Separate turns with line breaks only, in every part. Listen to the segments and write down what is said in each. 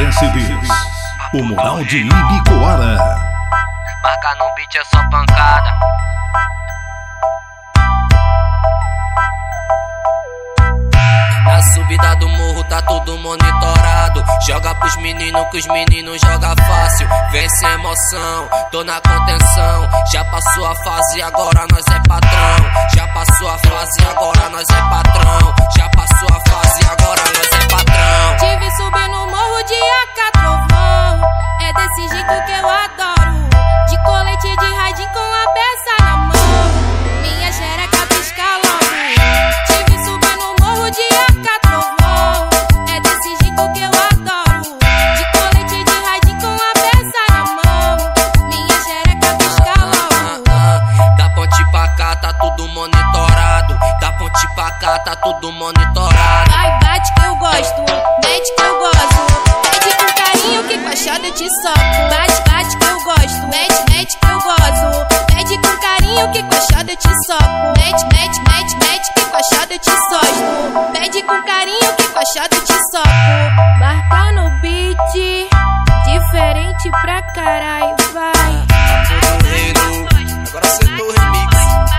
CDs, o Moral de Ibicoara.
Marca no beat é só pancada. Na subida do morro tá tudo monitorado. Joga pros meninos que os meninos joga fácil. Vem sem emoção, tô na contenção. Já passou a fase, agora nós é patrão. Já passou a fase, agora nós é patrão. Já passou a fase, agora nós é patrão.
Tive subir no morro de AK trovão. É desse jeito que eu adoro. De colete de radinho com a peça na mão. Minha xereca pisca logo. Tive subir no morro de AK trovão. É desse jeito que eu adoro. De colete de radinho com a peça na mão. Minha xereca pisca logo.
Da ponte pra cá tá tudo monitorado. Da ponte pra cá tá tudo monitorado.
Vai, bate que eu gosto, mete que eu gosto. Mete com carinho que baixada eu te soco. Bate, bate que eu gosto, mete, mete que eu gosto. Mete com carinho que baixada eu te soco. Mete, mete, mete, mete que baixada eu te soco. Pede com carinho que baixada eu te soco. Marca no beat, diferente pra caralho, vai.
Agora acertou o remix.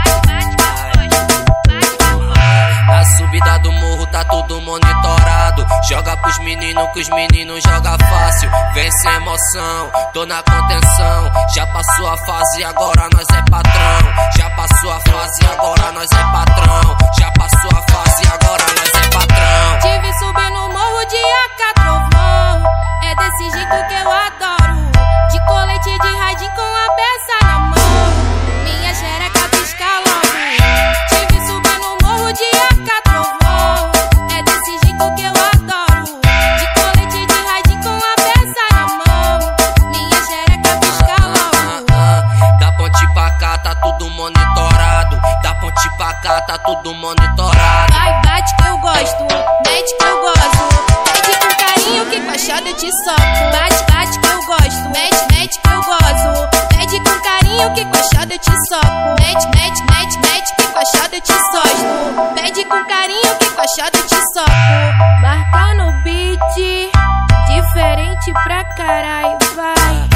Na subida do morro tá tudo monitorado. Joga pros meninos que os meninos joga fácil. Vem sem emoção, tô na contenção. Já passou a fase, agora nós é patrão. Já passou a fase, agora nós é patrão. Já passou a fase, agora nós é patrão.
Tive subir no morro de AK trovão. É desse jeito que eu adoro. De colete de radinho com a peça na mão. Minha xereca pisca logo. Tive subir no morro de AK trovão. É desse jeito que eu adoro. De colete de radinho com a peça na mão. Minha xereca pisca logo.
Da ponte pra cá tá tudo monitorado. Da ponte pra cá tá tudo monitorado.
Vai, bate que eu gosto, mete que eu gosto. Mete com carinho que baixada eu te soco. Bate, bate que eu gosto, mete, mete que eu gosto. Mete com carinho que baixada eu te soco. Mete, mete, mete, mete que baixada eu te soco. Pede com carinho que baixada eu te soco. Marca no beat, diferente pra caralho, vai.